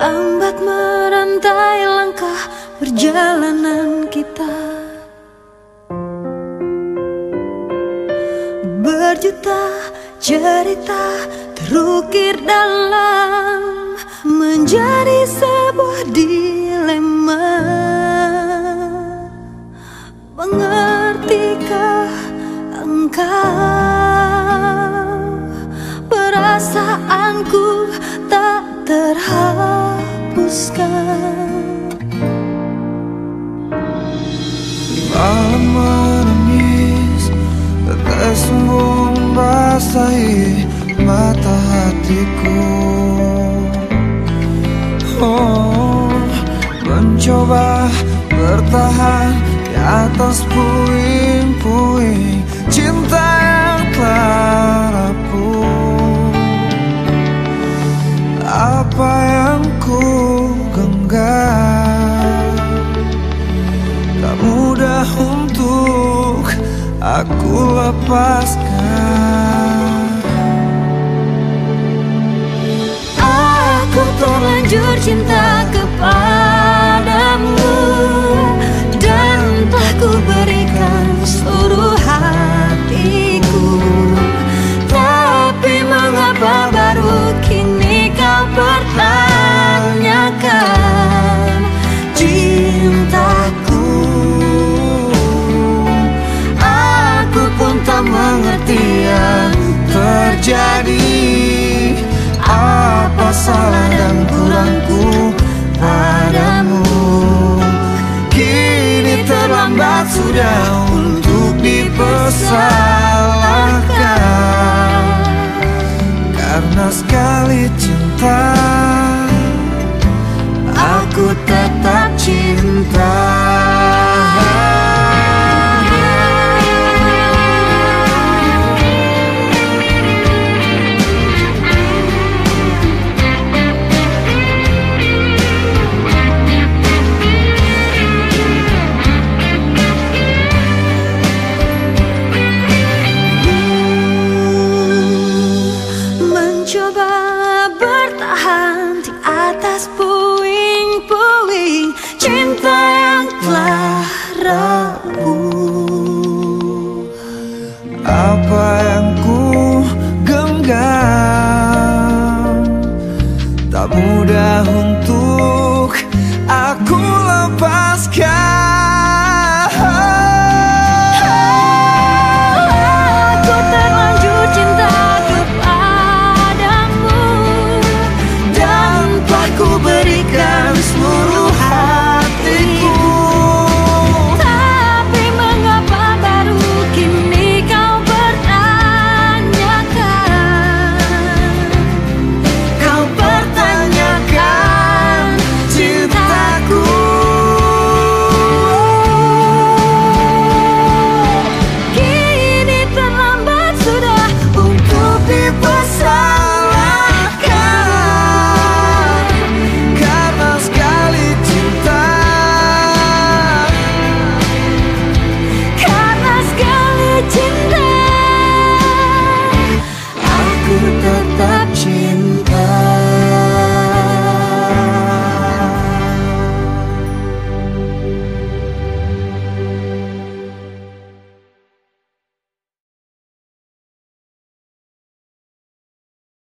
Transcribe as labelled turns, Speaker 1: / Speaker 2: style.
Speaker 1: lambat merantai langkah perjalanan kita. Berjuta cerita terukir dalam menjadi sebuah dilema. Mengertikah engkau perasaanku tak terhapuskan?
Speaker 2: Malam menangis, tetes embun basahi mata hatiku. Oh, mencoba bertahan di atas puing-puing cinta yang telah rapuh. Apa yang ku genggam tak mudah untuk aku lepaskan.
Speaker 1: Aku terlanjur cinta kepadamu dan telah ku berikan seluruh hatiku. Tapi mengapa baru kini kau pertanyakan cintaku? Aku pun tak mengerti yang terjadi.
Speaker 2: Apa salah dan kurangku padamu? Kini terlambat sudah untuk dipersalahkan. Karena sekali cinta, aku tetap cinta.
Speaker 1: Mencoba bertahan di atas puing-puing cinta yang telah rapuh.
Speaker 2: Apa yang ku genggam tak mudah untuk aku lepaskan.